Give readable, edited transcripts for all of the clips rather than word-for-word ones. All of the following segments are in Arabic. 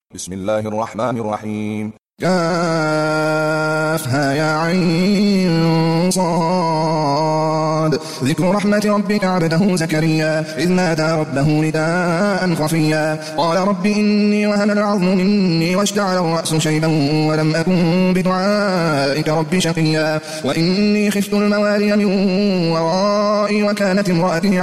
بسم الله الرحمن الرحيم. كافها يا عين صاد. ذكر رحمة ربك عبده زكريا إذ نادى ربه نداء خفيا قال رب إني وهن العظم مني واشتعل الرأس شيبا ولم أكن بدعائك رب شقيا وإني خفت الموالي من ورائي وكانت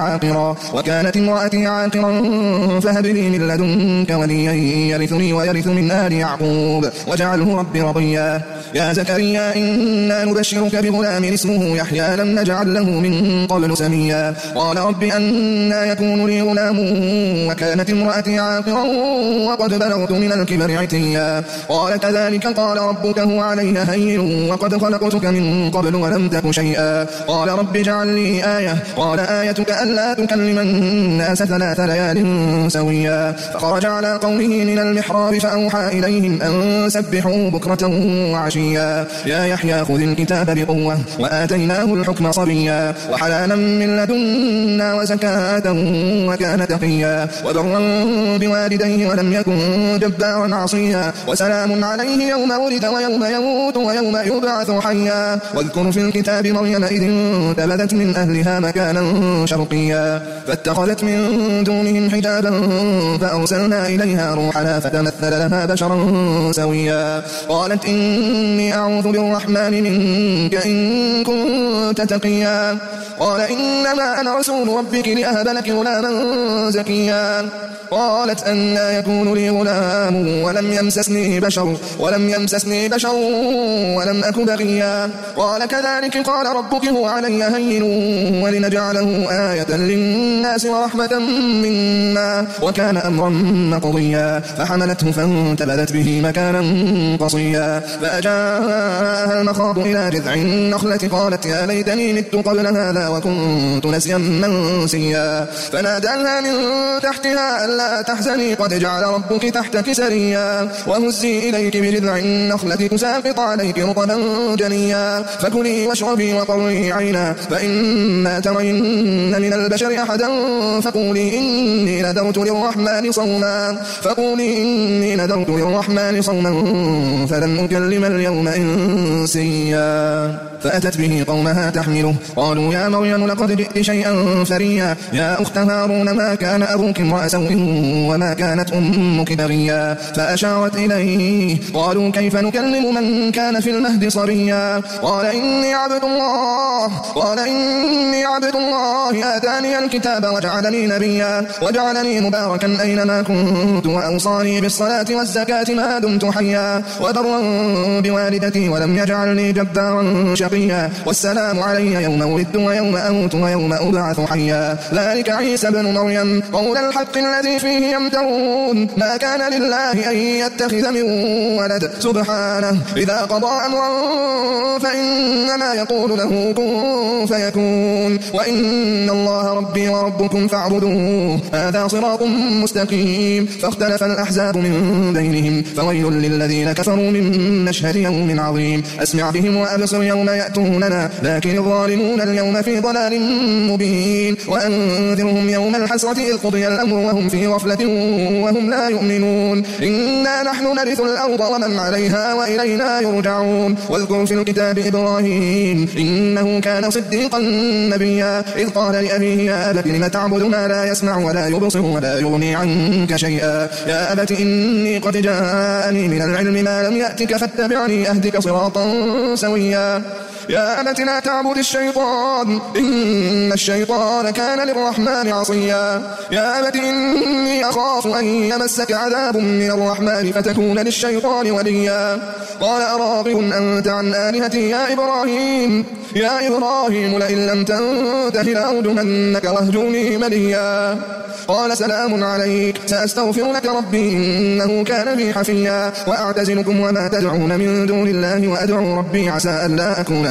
امرأتي عاقرا فهب لي من لدنك وليا يرثني ويرث من آل يعقوب واجعله رب رضيا. يا زكريا إنا نبشرك بغلام اسمه يحيى لم نجعل له من قبل سميا قال رب أنى يكون لي غلام وكانت امرأتي عاقرا وقد بلغت من الكبر عتيا قال كذلك قال ربك هو علي هين وقد خلقتك من قبل ولم تك شيئا قال رب اجعل لي آية قال آيتك ألا تكلم الناس 3 ليال سويا فخرج على قومه من المحراب فأوحى إليهم أن سبحوا بكرة وعشيا يا يحيى خذ الكتاب بقوة وآتيناه الحكم صبيا وحلالا من لدنا وزكاة وكان تقيا وبرا بوالديه ولم يكن جبارا عصيا وسلام عليه يوم ولد ويوم يموت ويوم يبعث حيا واذكر في الكتاب مريم إذ انتبذت من أهلها مكانا شرقيا فاتخذت من دونهم حجابا فأرسلنا إليها روحنا فتمثل لها بشرا سويا قالت إني أعوذ بالرحمن منك إن كنت تقيا قال إنما أنا رسول ربك لأهب لك غلاما زكيا قالت أنى يكون لي غلام ولم يمسسني بشر ولم أك بغيا قال كذلك قال ربك هو علي هين ولنجعله آية للناس ورحمة منا وكان أمرا مقضيا فحملته فانتبذت به مكانا قصيا فأجاءها المخاض إلى جذع النخلة قالت يا ليتني مت قبل هذا وكنت نسيا منسيا فناداها من تحتها ألا تحزني قد جعل ربك تحتك سريا وهزي إليك بجذع النخلة تساقط عليك رطبا جنيا فكلي واشربي وقري عينا فإما ترين من البشر أحدا فقولي إني نذرت للرحمن صوما فلن أكلم اليوم إنسيا فأتت به قومها تحمله قالوا يا مريم لقد جئت شيئا فريا يا أخت هارون ما كان أبوك امرأ سوء وما كانت أمك بغيا فأشارت إليه قالوا كيف نكلم من كان في المهد صبيا قال إني عبد الله آتاني الكتاب وجعلني نبيا وجعلني مباركا أينما كنت وأوصاني بالصلاة والزكاة ما دمت حيا وبرا بوالدتي ولم يجعلني جبارا شقيا والسلام علي يوم ولدت ويوم أموت ويوم أبعث حيا ذلك عيسى بن مريم قول الحق الذي فيه يمترون ما كان لله أن يتخذ من ولد سبحانه إذا قضى أمرا فإنما يقول له كن فيكون وإن الله ربي وربكم فاعبدوه هذا صراط مستقيم فاختلف الأحزاب من بينهم فويل للذين كفروا من مشهد يوم عظيم أسمع بهم وأبصر يوم يأتوننا لكن الظالمون اليوم في ضلال مبين وأنذرهم يوم الحسرة إذ قضي الأمر وهم في غفلة وهم لا يؤمنون إنا نحن نرث الأرض ومن عليها وإلينا يرجعون واذكر في الكتاب إبراهيم إنه كان صديقا نبيا إذ قال لأبيه يا أبت لم تعبد ما لا يسمع ولا يبصر ولا يغني عنك شيئا يا أبت إني قد جاءني من العلم ما لم يأتك فاتبعني أهدك صراطا سويا يا أبت لا تعبد الشيطان إن الشيطان كان للرحمن عصيا يا أبت إني أخاف أن يمسك عذاب من الرحمن فتكون للشيطان وليا قال أراغب أنت عن آلهتي يا إبراهيم لئن لم تنته لأرجمنك واهجرني مليا قال سلام عليك سأستغفر لك ربي إنه كان بي حفيا وأعتزلكم وما تدعون من دون الله وأدعو ربي عسى ألا أكون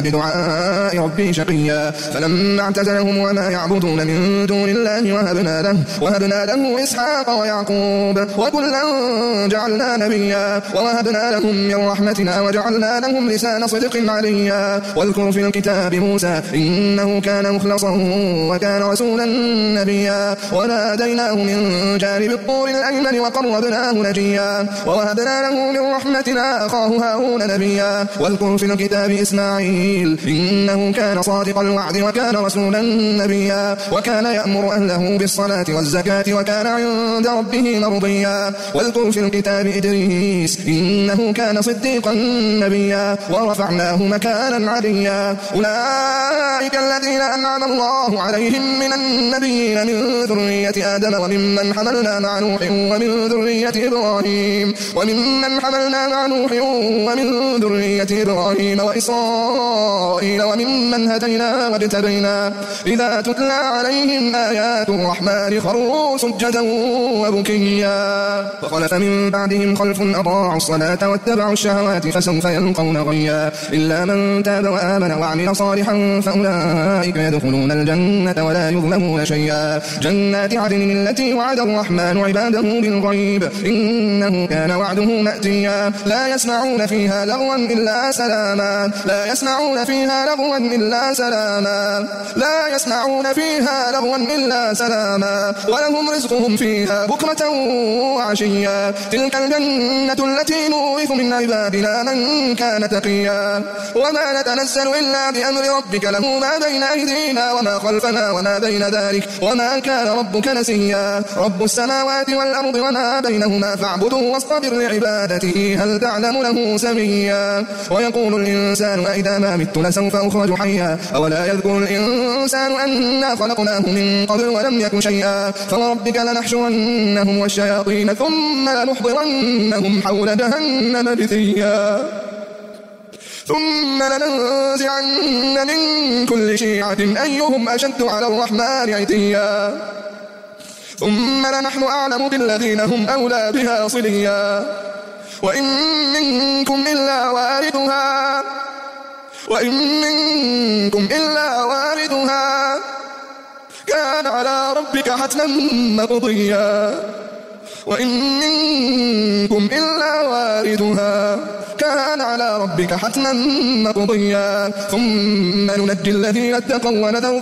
بدعاء ربه شقيا فلما اعتزلهم وما يعبدون من دون الله وهبنا له إسحاق ويعقوب وكلا جعلنا نبيا ووهبنا لهم من رحمتنا وجعلنا لهم لسان صدق عليا واذكر في الكتاب موسى إنه كان مخلصا وكان رسولا نبيا وناديناه من جانب الطور الأيمن وقربناه نجيا ووهبنا له من رحمتنا أخاه هارون نبيا واذكر في الكتاب إسماعيل إنه كان صادق الوعد وكان رسولا نبيا وكان يأمر أهله بالصلاة والزكاة وكان عند ربه مرضيا واذكر في الكتاب إدريس إنه كان صديقا نبيا ورفعناه مكانا عليا أولئك الذين أنعم الله عليهم من النبيين من ذرية آدم وممن حملنا مع نوح ومن ذرية إبراهيم وإسرائيل وممن هدينا واجتبينا إذا تتلى عليهم آيات الرحمن خروا سجدا وبكيا فخلف من بعدهم خلف أضاعوا الصلاة واتبعوا الشهوات فسوف يلقون غيا إلا من تاب وآمن وعمل صالحا فأولئك يدخلون الجنة ولا يظلمون شيئا جنات عدن التي وعد الرحمن عباده بالغيب إنه كان وعده مأتيا لا يسمعون فيها لغوا إلا سلاما ولهم رزقهم فيها بكرة وعشيا تلك الجنة التي نورث من عبادنا من كان تقيا وما نتنزل إلا بأمر ربك له ما بين أيدينا وما خلفنا وما بين ذلك وما كان ربك نسيا رب السماوات والأرض وما بينهما فاعبده واصطبر لعبادته هل تعلم له سميا ويقول الإنسان أإذا ما مت لسوف أخرج حيا أولا يذكر الإنسان أنا خلقناه من قبل ولم يك شيئا فوربك لنحشرنهم والشياطين ثم لنحضرنهم حول جهنم جثيا ثم لننزعن من كل شيعة أيهم أشد على الرحمن عتيا ثم لنحن أعلم بالذين هم أولى بها صليا وإن منكم إلا واردها كان على ربك حتما مقضيا ثم ننجي الذين اتقوا ونذر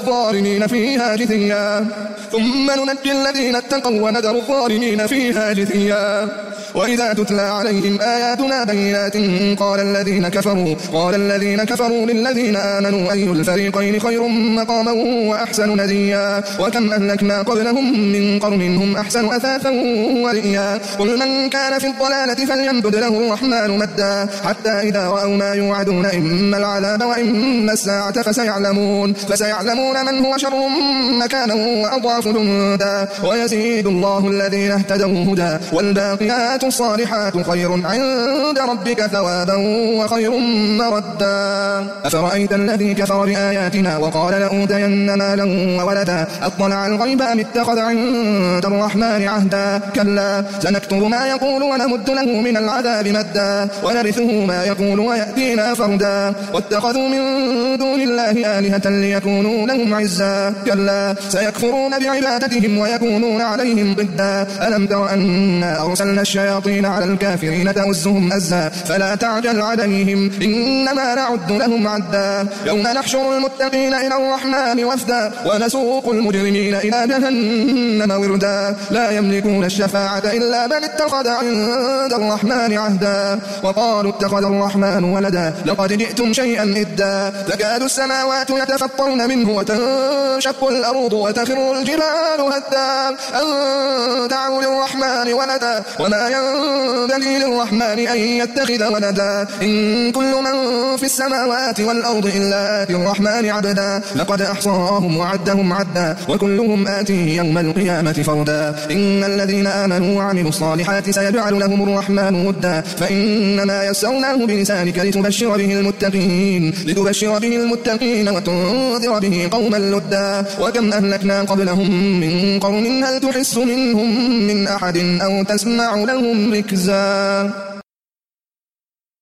الظالمين فيها جثيا وإذا تتلى عليهم آياتنا بينات قال الذين كفروا للذين آمنوا أي الفريقين خير مقاما وأحسن نديا وكم أهلكنا قبلهم من قرن هم أحسن أثاثا ورئيا قل من كان في الضلالة فليمدد له الرحمن مدا حتى إذا رأوا ما يوعدون إما العذاب وإما الساعة فسيعلمون من هو شر مكانا وأضعف جندا ويزيد الله الذين اهتدوا هدى والباقيات الصالحات خير عند ربك ثوابا وخير مردا أفرأيت الذي كفر بآياتنا وقال لأوتين مالا وولدا أطلع الغيب أم اتخذ عند الرحمن عهدا كلا سنكتب ما يقول ونمد له من العذاب مدا ونرثه ما يقول ويأتينا فردا واتخذوا من دون الله آلهة ليكونوا لهم عزا كلا سيكفرون بعبادتهم ويكونون عليهم ضدا ألم تر أنا أرسلنا الشياطين على الكافرين تؤزهم أزا فلا تعجل عليهم إنما نعد لهم عدا يوم نحشر المتقين إلى الرحمن وفدا ونسوق المجرمين إلى جهنم وردا لا يملكون الشفاعة إلا من اتخذ عند الرحمن عهدا وقالوا اتخذ الرحمن ولدا لقد جئتم شيئا إدا تكاد السماوات يتفطرن منه وتنشق الأرض وتخر الجبال هدا أن دعوا للرحمن ولدا وما ينبغي للرحمن أن يتخذ ولدا إن كل من في السماوات والأرض إلا آتي الرحمن عبدا لقد أحصاهم وعدهم عدا وكلهم آتيه يوم القيامة فردا إن الذين آمنوا وعملوا الصالحات سيجعل لهم الرحمن ودا فإنما يسرناه بلسانك لتبشر به المتقين وتنذر به قوما لدا وكم أهلكنا قبلهم من قرن هل تحس منهم من أحد أو تسمع لهم ركزا